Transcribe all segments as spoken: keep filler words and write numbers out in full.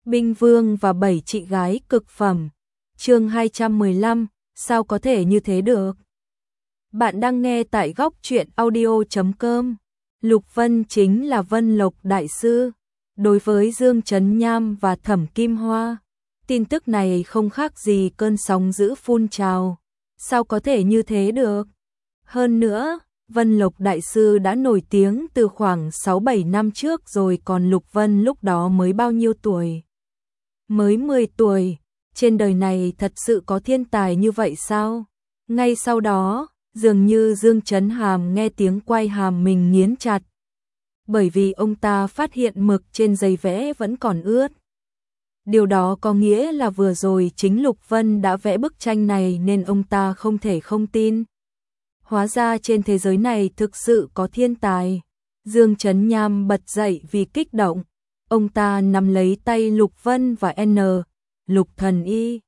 Binh Vương và bảy chị gái cực phẩm. Chương hai trăm mười lăm, sao có thể như thế được? Bạn đang nghe tại góc truyện audio chấm com. Lục Vân chính là Vân Lộc đại sư. Đối với Dương Trấn Nham và Thẩm Kim Hoa, tin tức này không khác gì cơn sóng dữ phun trào. Sao có thể như thế được? Hơn nữa, Vân Lộc đại sư đã nổi tiếng từ khoảng sáu bảy năm trước rồi, còn Lục Vân lúc đó mới bao nhiêu tuổi? Mới mười tuổi. Trên đời này thật sự có thiên tài như vậy sao? Ngay sau đó, dường như Dương Trấn Hàm nghe tiếng quay hàm mình nghiến chặt. Bởi vì ông ta phát hiện mực trên giấy vẽ vẫn còn ướt. Điều đó có nghĩa là vừa rồi chính Lục Vân đã vẽ bức tranh này nên ông ta không thể không tin. Hóa ra trên thế giới này thực sự có thiên tài. Dương Trấn Nham bật dậy vì kích động. Ông ta nắm lấy tay Lục Vân và N. Lục thần y.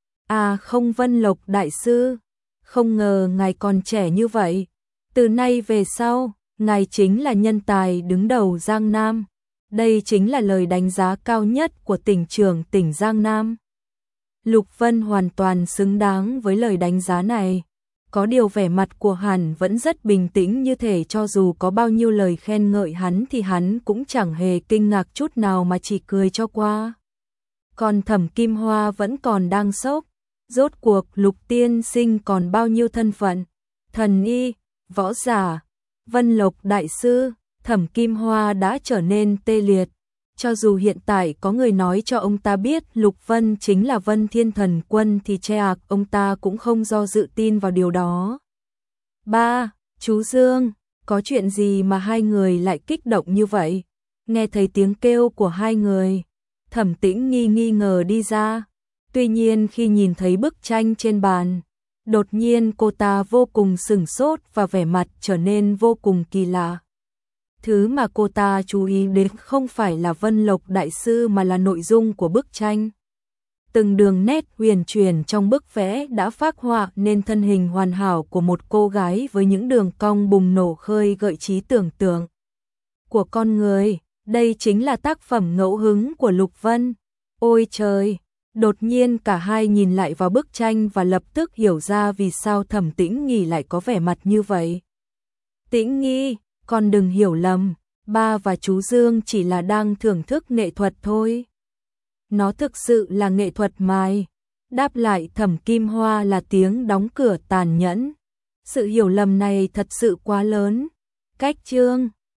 À không, Vân Lộc đại sư. Không ngờ ngài còn trẻ như vậy. Từ nay về sau, ngài chính là nhân tài đứng đầu Giang Nam. Đây chính là lời đánh giá cao nhất của tỉnh trưởng tỉnh Giang Nam. Lục Vân hoàn toàn xứng đáng với lời đánh giá này. Có điều vẻ mặt của hắn vẫn rất bình tĩnh, như thể cho dù có bao nhiêu lời khen ngợi hắn thì hắn cũng chẳng hề kinh ngạc chút nào mà chỉ cười cho qua. Còn Thẩm Kim Hoa vẫn còn đang sốc. Rốt cuộc Lục tiên sinh còn bao nhiêu thân phận? Thần y, võ giả, Vân Lộc đại sư. Thẩm Kim Hoa đã trở nên tê liệt. Cho dù hiện tại có người nói cho ông ta biết Lục Vân chính là Vân Thiên Thần Quân thì che ạc ông ta cũng không do dự tin vào điều đó. Ba, chú Dương, có chuyện gì mà hai người lại kích động như vậy? Nghe thấy tiếng kêu của hai người, Thẩm Tĩnh nghi nghi ngờ đi ra. Tuy nhiên khi nhìn thấy bức tranh trên bàn, đột nhiên cô ta vô cùng sửng sốt và vẻ mặt trở nên vô cùng kỳ lạ. Thứ mà cô ta chú ý đến không phải là Vân Lộc đại sư mà là nội dung của bức tranh. Từng đường nét huyền chuyển trong bức vẽ đã phác họa nên thân hình hoàn hảo của một cô gái với những đường cong bùng nổ khơi gợi trí tưởng tượng của con người. Đây chính là tác phẩm ngẫu hứng của Lục Vân. Ôi trời! Đột nhiên cả hai nhìn lại vào bức tranh và lập tức hiểu ra vì sao Thẩm Tĩnh Nghi lại có vẻ mặt như vậy. Tĩnh Nghi, con đừng hiểu lầm, ba và chú Dương chỉ là đang thưởng thức nghệ thuật thôi. Nó thực sự là nghệ thuật mài. Đáp lại Thẩm Kim Hoa là tiếng đóng cửa tàn nhẫn. Sự hiểu lầm này thật sự quá lớn. Cách chương